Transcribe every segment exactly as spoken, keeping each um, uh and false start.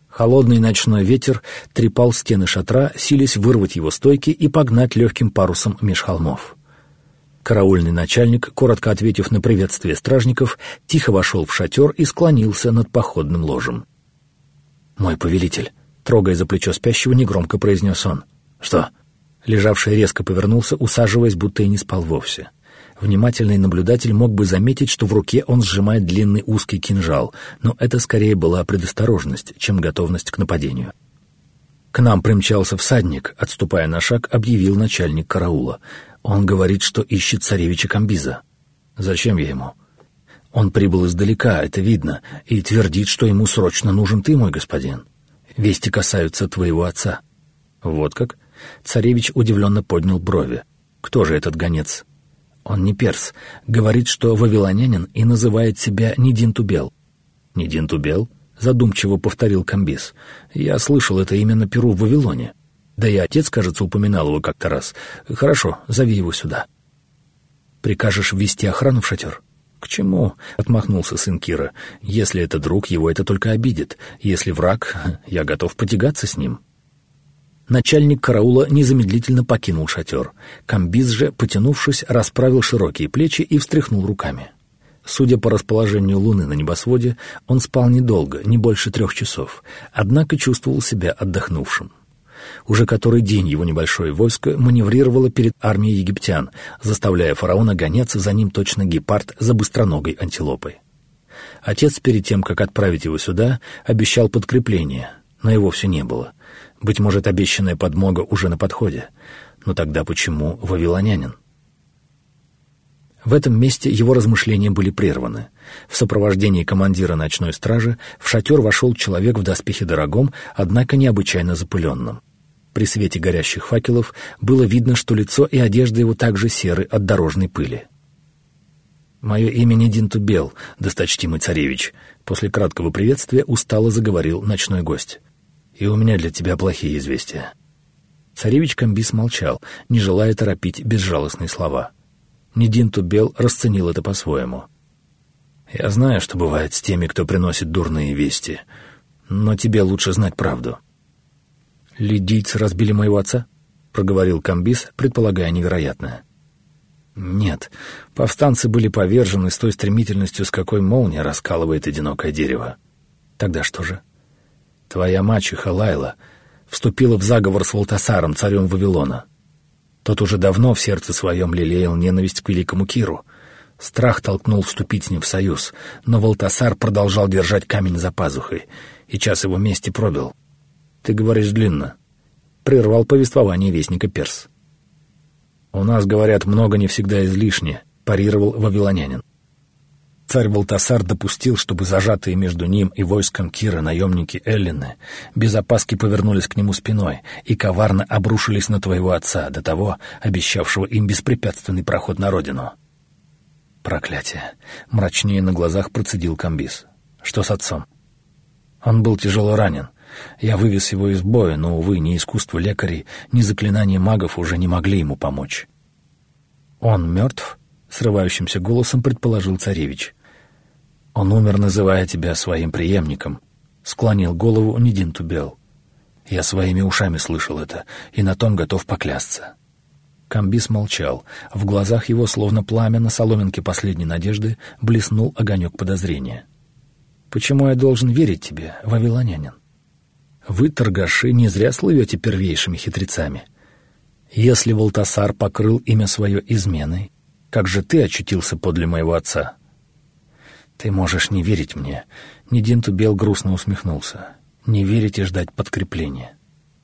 Холодный ночной ветер трепал стены шатра, силясь вырвать его стойки и погнать легким парусом меж холмов. Караульный начальник, коротко ответив на приветствие стражников, тихо вошел в шатер и склонился над походным ложем. «Мой повелитель», — трогая за плечо спящего, негромко произнес он. «Что?» Лежавший резко повернулся, усаживаясь, будто и не спал вовсе. Внимательный наблюдатель мог бы заметить, что в руке он сжимает длинный узкий кинжал, но это скорее была предосторожность, чем готовность к нападению. «К нам примчался всадник», — отступая на шаг, объявил начальник караула. «Он говорит, что ищет царевича Камбиза». «Зачем я ему?» «Он прибыл издалека, это видно, и твердит, что ему срочно нужен ты, мой господин. Вести касаются твоего отца». «Вот как?» Царевич удивленно поднял брови. «Кто же этот гонец?» «Он не перс. Говорит, что вавилонянин и называет себя Нидин-Тубел». «Нидин-Тубел?» — задумчиво повторил Камбиз. «Я слышал это имя на перу в Вавилоне. Да и отец, кажется, упоминал его как-то раз. Хорошо, зови его сюда». «Прикажешь ввести охрану в шатер?» «К чему?» — отмахнулся сын Кира. «Если это друг, его это только обидит. Если враг, я готов потягаться с ним». Начальник караула незамедлительно покинул шатер. Камбиз же, потянувшись, расправил широкие плечи и встряхнул руками. Судя по расположению луны на небосводе, он спал недолго, не больше трех часов, однако чувствовал себя отдохнувшим. Уже который день его небольшое войско маневрировало перед армией египтян, заставляя фараона гоняться за ним точно гепард за быстроногой антилопой. Отец, перед тем, как отправить его сюда, обещал подкрепление, но его все не было. Быть может, обещанная подмога уже на подходе. Но тогда почему вавилонянин? В этом месте его размышления были прерваны. В сопровождении командира ночной стражи в шатер вошел человек в доспехе дорогом, однако необычайно запыленном. При свете горящих факелов было видно, что лицо и одежда его также серы от дорожной пыли. «Мое имя Нидин-Тубел, досточтимый царевич», — после краткого приветствия устало заговорил ночной гость. «И у меня для тебя плохие известия». Царевич Камбиз молчал, не желая торопить безжалостные слова. Нидин-Тубел расценил это по-своему. «Я знаю, что бывает с теми, кто приносит дурные вести, но тебе лучше знать правду». «Лидийцы разбили моего отца?» — проговорил Камбиз, предполагая невероятное. «Нет, повстанцы были повержены с той стремительностью, с какой молния раскалывает одинокое дерево». «Тогда что же?» «Твоя мачеха Лайла вступила в заговор с Валтасаром, царем Вавилона. Тот уже давно в сердце своем лелеял ненависть к великому Киру. Страх толкнул вступить с ним в союз, но Валтасар продолжал держать камень за пазухой, и час его мести пробил. Ты говоришь длинно», — прервал повествование вестника перс. «У нас, говорят, много не всегда излишне», — парировал вавилонянин. Царь Валтасар допустил, чтобы зажатые между ним и войском Кира наемники Эллины без опаски повернулись к нему спиной и коварно обрушились на твоего отца, до того обещавшего им беспрепятственный проход на родину. «Проклятие!» — мрачнее на глазах процедил Камбиз. «Что с отцом?» «Он был тяжело ранен. Я вывез его из боя, но, увы, ни искусство лекарей, ни заклинания магов уже не могли ему помочь». «Он мертв?» — срывающимся голосом предположил царевич. «Он умер, называя тебя своим преемником», — склонил голову Нидин-Тубел. «Я своими ушами слышал это, и на том готов поклясться». Камбиз молчал. В глазах его, словно пламя на соломинке последней надежды, блеснул огонек подозрения. «Почему я должен верить тебе, вавилонянин? Вы, торгаши, не зря слывете первейшими хитрецами. Если Валтасар покрыл имя свое изменой, как же ты очутился подле моего отца?» «Ты можешь не верить мне», — Нидин-Тубел грустно усмехнулся. «Не верить и ждать подкрепления.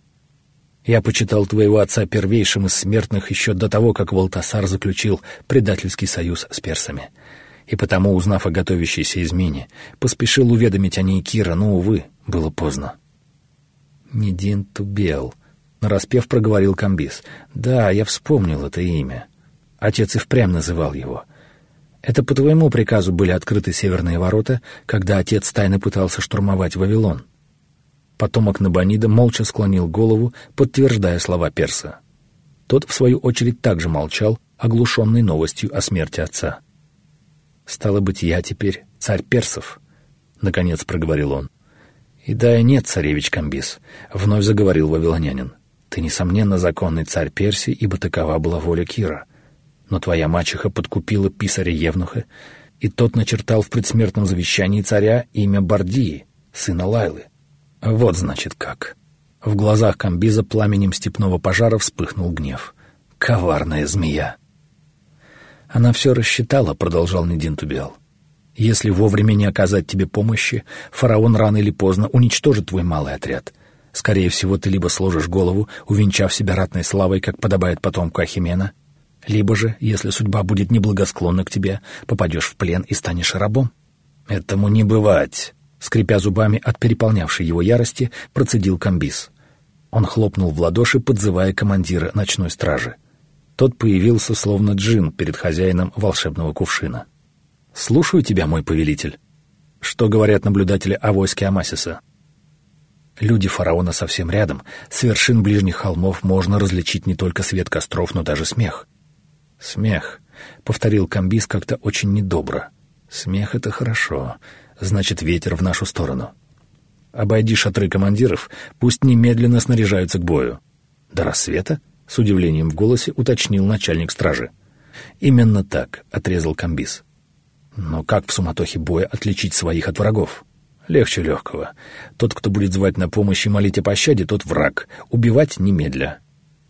Я почитал твоего отца первейшим из смертных еще до того, как Валтасар заключил предательский союз с персами. И потому, узнав о готовящейся измене, поспешил уведомить о ней Кира, но, увы, было поздно». «Нидин-Тубел», — нараспев проговорил Камбиз. «Да, я вспомнил это имя. Отец и впрямь называл его. Это по твоему приказу были открыты северные ворота, когда отец тайно пытался штурмовать Вавилон». Потомок Набонида молча склонил голову, подтверждая слова перса. Тот, в свою очередь, также молчал, оглушенный новостью о смерти отца. «Стало быть, я теперь царь персов», — наконец проговорил он. «И да, и нет, царевич Камбис», — вновь заговорил вавилонянин. «Ты, несомненно, законный царь Персии, ибо такова была воля Кира. Но твоя мачеха подкупила писаря Евнуха, и тот начертал в предсмертном завещании царя имя Бардии, сына Лайлы. Вот, значит, как». В глазах Камбиза пламенем степного пожара вспыхнул гнев. «Коварная змея!» «Она все рассчитала», — продолжал Нидин-Тубиал. «Если вовремя не оказать тебе помощи, фараон рано или поздно уничтожит твой малый отряд. Скорее всего, ты либо сложишь голову, увенчав себя ратной славой, как подобает потомку Ахимена, либо же, если судьба будет неблагосклонна к тебе, попадешь в плен и станешь рабом». «Этому не бывать», — скрипя зубами от переполнявшей его ярости, процедил Камбиз. Он хлопнул в ладоши, подзывая командира ночной стражи. Тот появился, словно джин перед хозяином волшебного кувшина. «Слушаю тебя, мой повелитель. Что говорят наблюдатели о войске Амасиса?» «Люди фараона совсем рядом. С вершин ближних холмов можно различить не только свет костров, но даже смех». «Смех», — повторил Камбиз как-то очень недобро. «Смех — это хорошо. Значит, ветер в нашу сторону. Обойди шатры командиров, пусть немедленно снаряжаются к бою». «До рассвета?» — с удивлением в голосе уточнил начальник стражи. «Именно так», — отрезал Камбиз. «Но как в суматохе боя отличить своих от врагов?» «Легче легкого. Тот, кто будет звать на помощь и молить о пощаде, тот враг. Убивать немедля».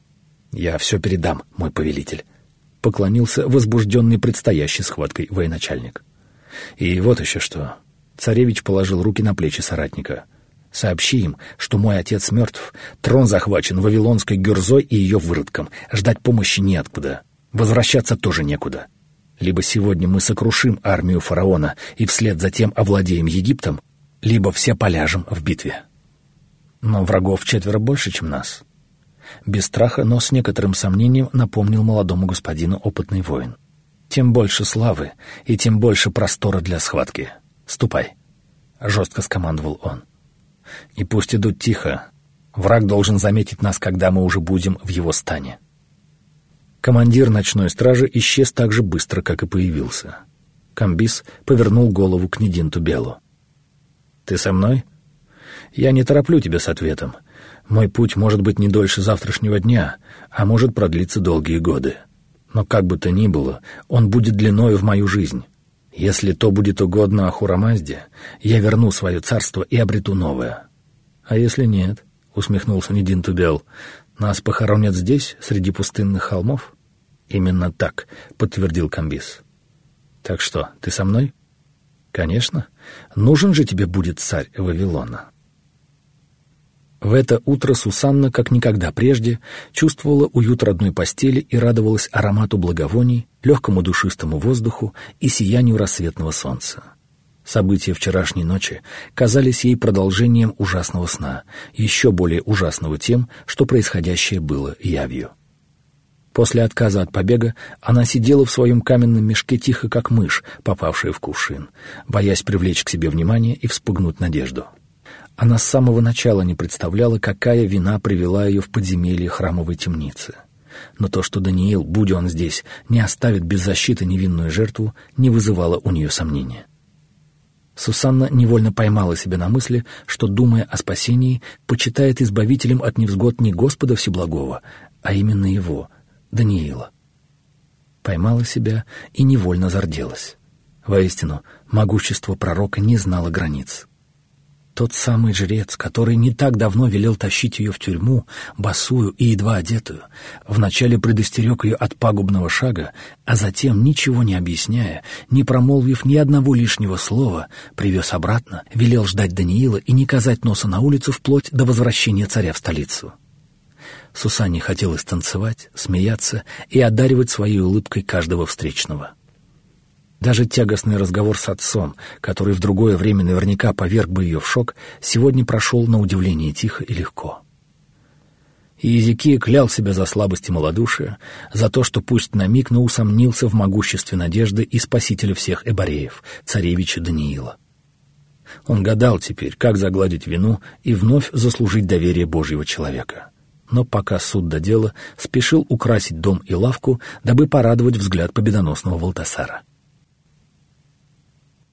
«Я все передам, мой повелитель», — поклонился возбужденный предстоящей схваткой военачальник. «И вот еще что». Царевич положил руки на плечи соратника. «Сообщи им, что мой отец мертв, трон захвачен вавилонской гюрзой и ее выродком, ждать помощи неоткуда, возвращаться тоже некуда. Либо сегодня мы сокрушим армию фараона и вслед за тем овладеем Египтом, либо все поляжем в битве. Но врагов четверо больше, чем нас». Без страха, но с некоторым сомнением напомнил молодому господину опытный воин. «Тем больше славы и тем больше простора для схватки. Ступай», — жестко скомандовал он. «И пусть идут тихо. Враг должен заметить нас, когда мы уже будем в его стане». Командир ночной стражи исчез так же быстро, как и появился. Камбиз повернул голову к Нидин-Тубиалу. «Ты со мной? Я не тороплю тебя с ответом. Мой путь может быть не дольше завтрашнего дня, а может продлиться долгие годы. Но как бы то ни было, он будет длиною в мою жизнь. Если то будет угодно Ахура-Мазде, я верну свое царство и обрету новое». «А если нет?» — усмехнулся Нидин-Тубиал. «Нас похоронят здесь, среди пустынных холмов?» «Именно так», — подтвердил Камбиз. «Так что, ты со мной?» «Конечно. Нужен же тебе будет царь Вавилона». В это утро Сусанна, как никогда прежде, чувствовала уют родной постели и радовалась аромату благовоний, легкому душистому воздуху и сиянию рассветного солнца. События вчерашней ночи казались ей продолжением ужасного сна, еще более ужасного тем, что происходящее было явью. После отказа от побега она сидела в своем каменном мешке тихо, как мышь, попавшая в кувшин, боясь привлечь к себе внимание и вспугнуть надежду. Она с самого начала не представляла, какая вина привела ее в подземелье храмовой темницы. Но то, что Даниил, будь он здесь, не оставит без защиты невинную жертву, не вызывало у нее сомнения. Сусанна невольно поймала себя на мысли, что, думая о спасении, почитает избавителем от невзгод не Господа Всеблагого, а именно его, Даниила. Поймала себя и невольно зарделась. Воистину, могущество пророка не знало границ. Тот самый жрец, который не так давно велел тащить ее в тюрьму, босую и едва одетую, вначале предостерег ее от пагубного шага, а затем, ничего не объясняя, не промолвив ни одного лишнего слова, привез обратно, велел ждать Даниила и не казать носа на улицу вплоть до возвращения царя в столицу. Сусанне хотелось танцевать, смеяться и одаривать своей улыбкой каждого встречного. Даже тягостный разговор с отцом, который в другое время наверняка поверг бы ее в шок, сегодня прошел на удивление тихо и легко. И Иезекия клял себя за слабость и малодушие, за то, что пусть на миг, но усомнился в могуществе надежды и спасителя всех эбореев, царевича Даниила. Он гадал теперь, как загладить вину и вновь заслужить доверие Божьего человека. Но пока суд до дела, спешил украсить дом и лавку, дабы порадовать взгляд победоносного Валтасара.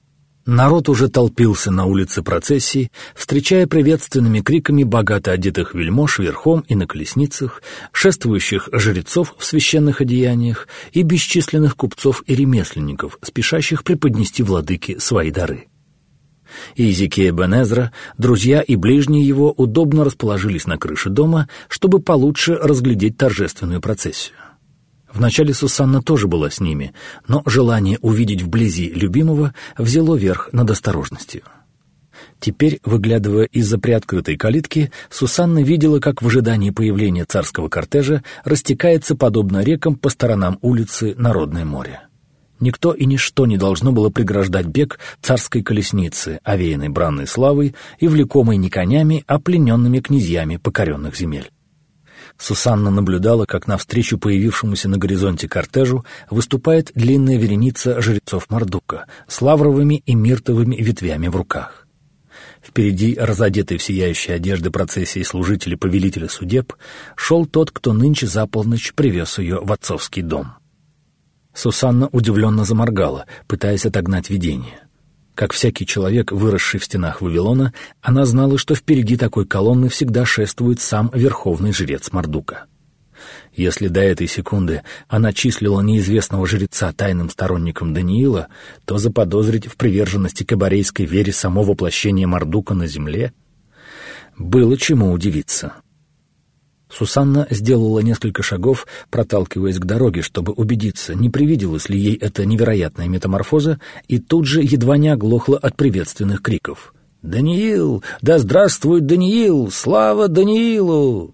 Народ уже толпился на улице процессии, встречая приветственными криками богато одетых вельмож верхом и на колесницах, шествующих жрецов в священных одеяниях и бесчисленных купцов и ремесленников, спешащих преподнести владыке свои дары. Иезекия бен Эзра, друзья и ближние его удобно расположились на крыше дома, чтобы получше разглядеть торжественную процессию. Вначале Сусанна тоже была с ними, но желание увидеть вблизи любимого взяло верх над осторожностью. Теперь, выглядывая из-за приоткрытой калитки, Сусанна видела, как в ожидании появления царского кортежа растекается, подобно рекам, по сторонам улицы Народное море. Никто и ничто не должно было преграждать бег царской колесницы, овеянной бранной славой и влекомой не конями, а плененными князьями покоренных земель. Сусанна наблюдала, как навстречу появившемуся на горизонте кортежу выступает длинная вереница жрецов Мардука с лавровыми и миртовыми ветвями в руках. Впереди, разодетый в сияющие одежды процессии служителя повелителя судеб, шел тот, кто нынче за полночь привез ее в отцовский дом. Сусанна удивленно заморгала, пытаясь отогнать видение. Как всякий человек, выросший в стенах Вавилона, она знала, что впереди такой колонны всегда шествует сам верховный жрец Мардука. Если до этой секунды она числила неизвестного жреца тайным сторонником Даниила, то заподозрить в приверженности к эборейской вере само воплощение Мардука на земле было чему удивиться. Сусанна сделала несколько шагов, проталкиваясь к дороге, чтобы убедиться, не привиделась ли ей эта невероятная метаморфоза, и тут же едва не оглохла от приветственных криков. «Даниил! Да здравствует Даниил! Слава Даниилу!»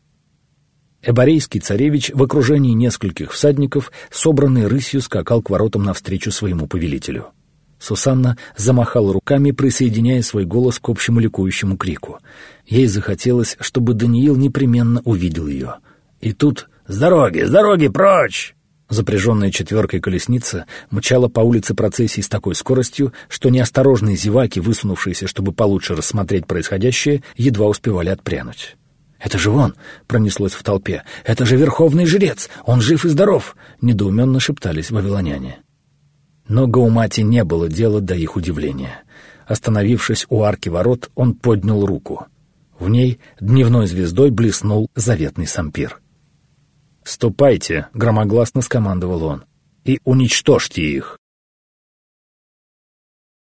Эборейский царевич в окружении нескольких всадников, собранный рысью, скакал к воротам навстречу своему повелителю. Сусанна замахала руками, присоединяя свой голос к общему ликующему крику. Ей захотелось, чтобы Даниил непременно увидел ее. И тут «С дороги! С дороги! Прочь!» Запряженная четверкой колесница мчала по улице процессии с такой скоростью, что неосторожные зеваки, высунувшиеся, чтобы получше рассмотреть происходящее, едва успевали отпрянуть. «Это же он!» — пронеслось в толпе. «Это же верховный жрец! Он жив и здоров!» — недоуменно шептались вавилоняне. Но Гаумати не было дела до их удивления. Остановившись у арки ворот, он поднял руку. В ней дневной звездой блеснул заветный сампир. «Ступайте!» — громогласно скомандовал он. «И уничтожьте их!»